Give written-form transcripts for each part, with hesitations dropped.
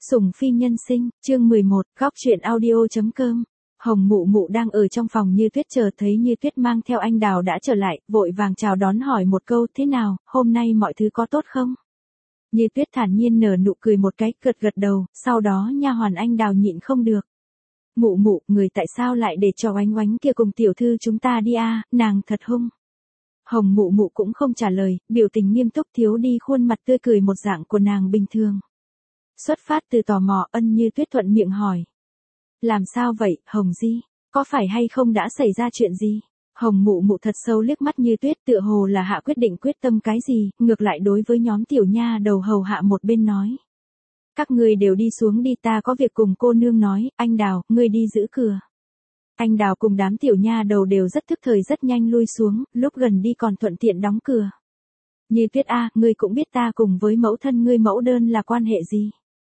Sủng phi nhân sinh, chương 11, góc truyện audio.com. Hồng Mụ Mụ đang ở trong phòng Như Tuyết chờ thấy Như Tuyết mang theo anh Đào đã trở lại, vội vàng chào đón hỏi một câu thế nào, hôm nay mọi thứ có tốt không? Như Tuyết thản nhiên nở nụ cười một cái, gật gật đầu, sau đó nha hoàn anh Đào nhịn không được. Mụ Mụ, người tại sao lại để cho oánh oánh kia cùng tiểu thư chúng ta đi à, nàng thật hung. Hồng Mụ Mụ cũng không trả lời, biểu tình nghiêm túc thiếu đi khuôn mặt tươi cười một dạng của nàng bình thường. Xuất phát từ tò mò, Như Tuyết thuận miệng hỏi. Làm sao vậy, Hồng Di? Có phải hay không đã xảy ra chuyện gì? Hồng Mụ Mụ thật sâu liếc mắt Như Tuyết tựa hồ là hạ quyết định quyết tâm cái gì, ngược lại đối với nhóm tiểu nha đầu hầu hạ một bên nói. Các ngươi đều đi xuống đi, ta có việc cùng cô nương nói, anh Đào, ngươi đi giữ cửa. Anh Đào cùng đám tiểu nha đầu đều rất thức thời rất nhanh lui xuống, lúc gần đi còn thuận tiện đóng cửa. Như Tuyết a, ngươi cũng biết ta cùng với mẫu thân ngươi mẫu đơn là quan hệ gì?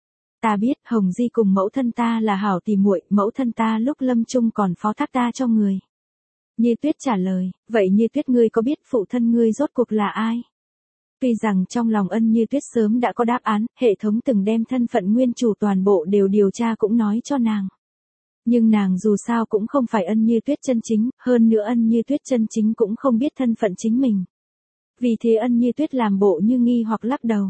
Ta biết, Hồng Di cùng mẫu thân ta là hảo tỉ muội, mẫu thân ta lúc lâm chung còn phó thác ta cho người. Như Tuyết trả lời, vậy Như Tuyết ngươi có biết phụ thân ngươi rốt cuộc là ai? Tuy rằng trong lòng Như Tuyết sớm đã có đáp án, hệ thống từng đem thân phận nguyên chủ toàn bộ đều điều tra cũng nói cho nàng. Nhưng nàng dù sao cũng không phải Như Tuyết chân chính, hơn nữa Như Tuyết chân chính cũng không biết thân phận chính mình. Vì thế Như Tuyết làm bộ như nghi hoặc lắc đầu.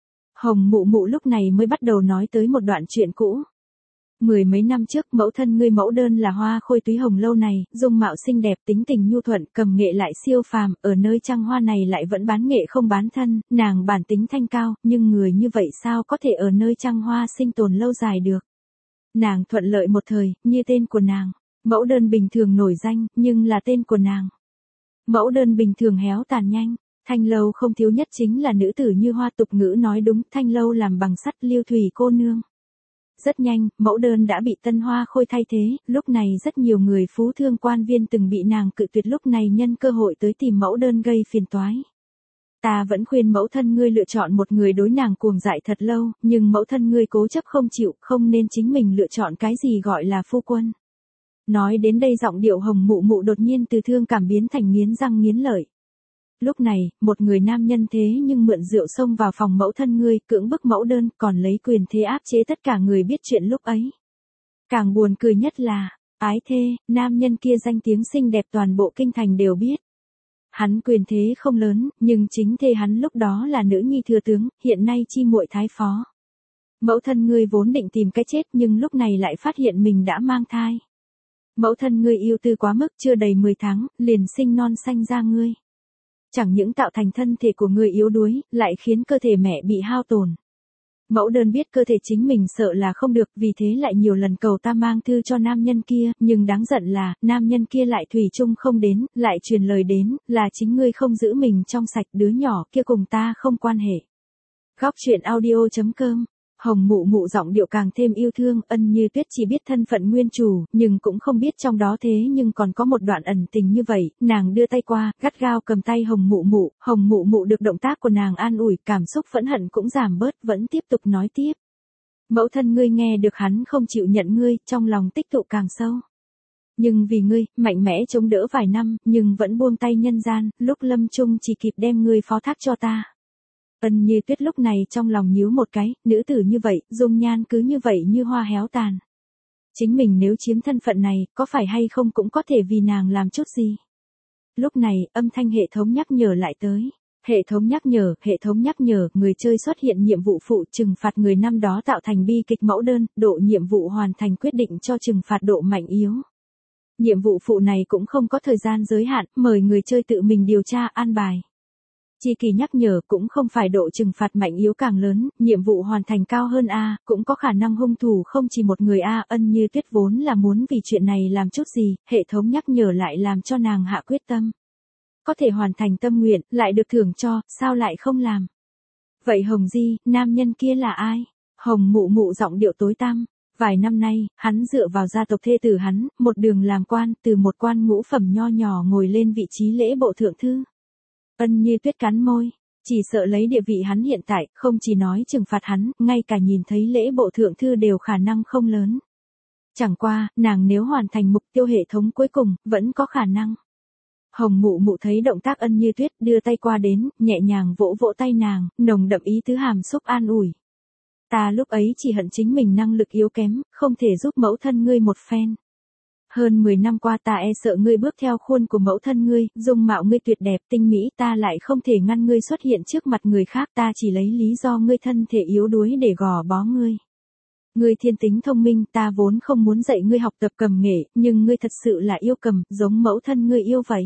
Hồng Mụ Mụ lúc này mới bắt đầu nói tới một đoạn chuyện cũ. Mười mấy năm trước mẫu thân ngươi mẫu đơn là hoa khôi túy hồng lâu này, dung mạo xinh đẹp tính tình nhu thuận, cầm nghệ lại siêu phàm, ở nơi trăng hoa này lại vẫn bán nghệ không bán thân, nàng bản tính thanh cao, nhưng người như vậy sao có thể ở nơi trăng hoa sinh tồn lâu dài được. Nàng thuận lợi một thời, như tên của nàng, mẫu đơn bình thường nổi danh, nhưng là tên của nàng. Mẫu đơn bình thường héo tàn nhanh. Thanh lâu không thiếu nhất chính là nữ tử như hoa, tục ngữ nói đúng, thanh lâu làm bằng sắt, liêu thủy cô nương. Rất nhanh, mẫu đơn đã bị tân hoa khôi thay thế, lúc này rất nhiều người phú thương quan viên từng bị nàng cự tuyệt, lúc này nhân cơ hội tới tìm mẫu đơn gây phiền toái. Ta vẫn khuyên mẫu thân ngươi lựa chọn một người đối nàng cuồng dại thật lâu, nhưng mẫu thân ngươi cố chấp không chịu, không nên chính mình lựa chọn cái gì gọi là phu quân. Nói đến đây giọng điệu Hồng Mụ Mụ đột nhiên từ thương cảm biến thành nghiến răng nghiến lợi. Lúc này, một người nam nhân thế nhưng mượn rượu xông vào phòng mẫu thân ngươi, cưỡng bức mẫu đơn, còn lấy quyền thế áp chế tất cả người biết chuyện lúc ấy. Càng buồn cười nhất là, ái thê, nam nhân kia danh tiếng xinh đẹp toàn bộ kinh thành đều biết. Hắn quyền thế không lớn, nhưng chính thê hắn lúc đó là nữ nhi thừa tướng, hiện nay chi muội thái phó. Mẫu thân ngươi vốn định tìm cái chết nhưng lúc này lại phát hiện mình đã mang thai. Mẫu thân ngươi yêu tư quá mức, chưa đầy 10 tháng, liền sinh non sanh ra ngươi. Chẳng những tạo thành thân thể của người yếu đuối, lại khiến cơ thể mẹ bị hao tổn. Mẫu đơn biết cơ thể chính mình sợ là không được, vì thế lại nhiều lần cầu ta mang thư cho nam nhân kia, nhưng đáng giận là, nam nhân kia lại thủy chung không đến, lại truyền lời đến, là chính ngươi không giữ mình trong sạch, đứa nhỏ kia cùng ta không quan hệ. Góc truyện audio.com. Hồng Mụ Mụ giọng điệu càng thêm yêu thương, Như Tuyết chỉ biết thân phận nguyên chủ, nhưng cũng không biết trong đó thế nhưng còn có một đoạn ẩn tình như vậy, nàng đưa tay qua, gắt gao cầm tay Hồng Mụ Mụ được động tác của nàng an ủi, cảm xúc phẫn hận cũng giảm bớt, vẫn tiếp tục nói tiếp. Mẫu thân ngươi nghe được hắn không chịu nhận ngươi, trong lòng tích tụ càng sâu. Nhưng vì ngươi, mạnh mẽ chống đỡ vài năm, nhưng vẫn buông tay nhân gian, lúc lâm chung chỉ kịp đem ngươi phó thác cho ta. Như Tuyết lúc này trong lòng nhíu một cái, nữ tử như vậy, dung nhan cứ như vậy như hoa héo tàn. Chính mình nếu chiếm thân phận này, có phải hay không cũng có thể vì nàng làm chút gì. Lúc này, âm thanh hệ thống nhắc nhở lại tới. Hệ thống nhắc nhở, người chơi xuất hiện nhiệm vụ phụ trừng phạt người năm đó tạo thành bi kịch mẫu đơn, độ nhiệm vụ hoàn thành quyết định cho trừng phạt độ mạnh yếu. Nhiệm vụ phụ này cũng không có thời gian giới hạn, mời người chơi tự mình điều tra an bài. Chi kỳ nhắc nhở cũng không phải độ trừng phạt mạnh yếu càng lớn, nhiệm vụ hoàn thành cao hơn cũng có khả năng hung thủ không chỉ một người Như Tuyết vốn là muốn vì chuyện này làm chút gì, hệ thống nhắc nhở lại làm cho nàng hạ quyết tâm. Có thể hoàn thành tâm nguyện, lại được thưởng cho, sao lại không làm? Vậy Hồng Di, nam nhân kia là ai? Hồng Mụ Mụ giọng điệu tối tăm. Vài năm nay, hắn dựa vào gia tộc thê tử hắn, một đường làm quan, từ một quan ngũ phẩm nho nhỏ ngồi lên vị trí lễ bộ thượng thư. Như Tuyết cắn môi, chỉ sợ lấy địa vị hắn hiện tại, không chỉ nói trừng phạt hắn, ngay cả nhìn thấy lễ bộ thượng thư đều khả năng không lớn. Chẳng qua, nàng nếu hoàn thành mục tiêu hệ thống cuối cùng, vẫn có khả năng. Hồng Mụ Mụ thấy động tác Như Tuyết, đưa tay qua đến, nhẹ nhàng vỗ vỗ tay nàng, nồng đậm ý tứ hàm xúc an ủi. Ta lúc ấy chỉ hận chính mình năng lực yếu kém, không thể giúp mẫu thân ngươi một phen. Hơn 10 năm qua ta e sợ ngươi bước theo khuôn của mẫu thân ngươi, dung mạo ngươi tuyệt đẹp tinh mỹ, ta lại không thể ngăn ngươi xuất hiện trước mặt người khác, ta chỉ lấy lý do ngươi thân thể yếu đuối để gò bó ngươi. Ngươi thiên tính thông minh, ta vốn không muốn dạy ngươi học tập cầm nghệ, nhưng ngươi thật sự là yêu cầm, giống mẫu thân ngươi yêu vậy.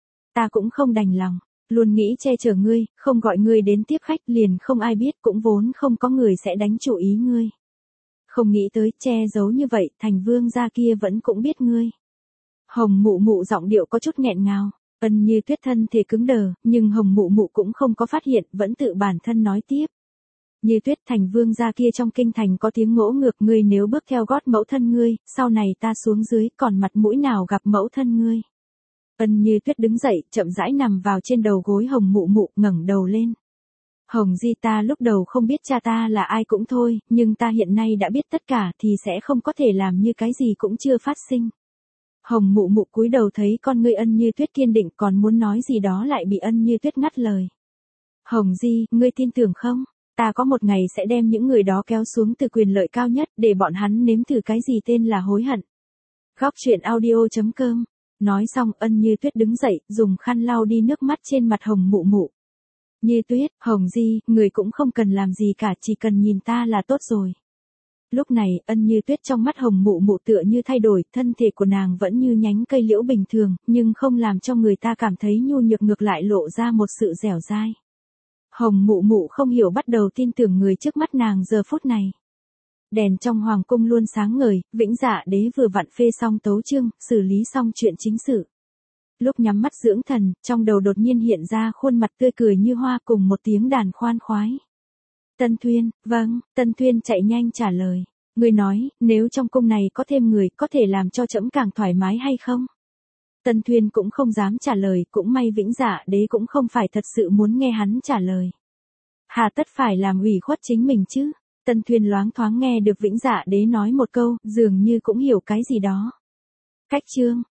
Ta cũng không đành lòng, luôn nghĩ che chở ngươi, không gọi ngươi đến tiếp khách, liền không ai biết, cũng vốn không có người sẽ đánh chủ ý ngươi. Không nghĩ tới che giấu như vậy, Thành Vương gia kia vẫn cũng biết ngươi. Hồng Mụ Mụ giọng điệu có chút nghẹn ngào, Ân Như Tuyết thân thể cứng đờ, nhưng Hồng Mụ Mụ cũng không có phát hiện, vẫn tự bản thân nói tiếp. Như Tuyết, Thành Vương gia kia trong kinh thành có tiếng ngỗ ngược, ngươi nếu bước theo gót mẫu thân ngươi, sau này ta xuống dưới còn mặt mũi nào gặp mẫu thân ngươi. Ân Như Tuyết đứng dậy, chậm rãi nằm vào trên đầu gối Hồng Mụ Mụ, ngẩng đầu lên. Hồng Di, ta lúc đầu không biết cha ta là ai cũng thôi, nhưng ta hiện nay đã biết tất cả thì sẽ không có thể làm như cái gì cũng chưa phát sinh. Hồng Mụ Mụ cúi đầu thấy con ngươi Ân Như Tuyết kiên định, còn muốn nói gì đó lại bị Ân Như Tuyết ngắt lời. Hồng Di, ngươi tin tưởng không? Ta có một ngày sẽ đem những người đó kéo xuống từ quyền lợi cao nhất, để bọn hắn nếm thử cái gì tên là hối hận. Góc truyện audio.com. Nói xong Ân Như Tuyết đứng dậy, dùng khăn lau đi nước mắt trên mặt Hồng Mụ Mụ. Như Tuyết, Hồng Di, người cũng không cần làm gì cả, chỉ cần nhìn ta là tốt rồi. Lúc này, Ân Như Tuyết trong mắt Hồng Mụ Mụ tựa như thay đổi, thân thể của nàng vẫn như nhánh cây liễu bình thường, nhưng không làm cho người ta cảm thấy nhu nhược, ngược lại lộ ra một sự dẻo dai. Hồng Mụ Mụ không hiểu, bắt đầu tin tưởng người trước mắt nàng giờ phút này. Đèn trong hoàng cung luôn sáng ngời, Vĩnh Dạ Đế vừa vặn phê xong tấu chương, xử lý xong chuyện chính sự. Lúc nhắm mắt dưỡng thần, trong đầu đột nhiên hiện ra khuôn mặt tươi cười như hoa cùng một tiếng đàn khoan khoái. Tân Thuyên, vâng, Tân Thuyên chạy nhanh trả lời. Người nói, nếu trong cung này có thêm người, có thể làm cho trẫm càng thoải mái hay không? Tân Thuyên cũng không dám trả lời, cũng may Vĩnh Dạ Đế cũng không phải thật sự muốn nghe hắn trả lời. Hà tất phải làm ủy khuất chính mình chứ? Tân Thuyên loáng thoáng nghe được Vĩnh Dạ Đế nói một câu, dường như cũng hiểu cái gì đó. Cách chương.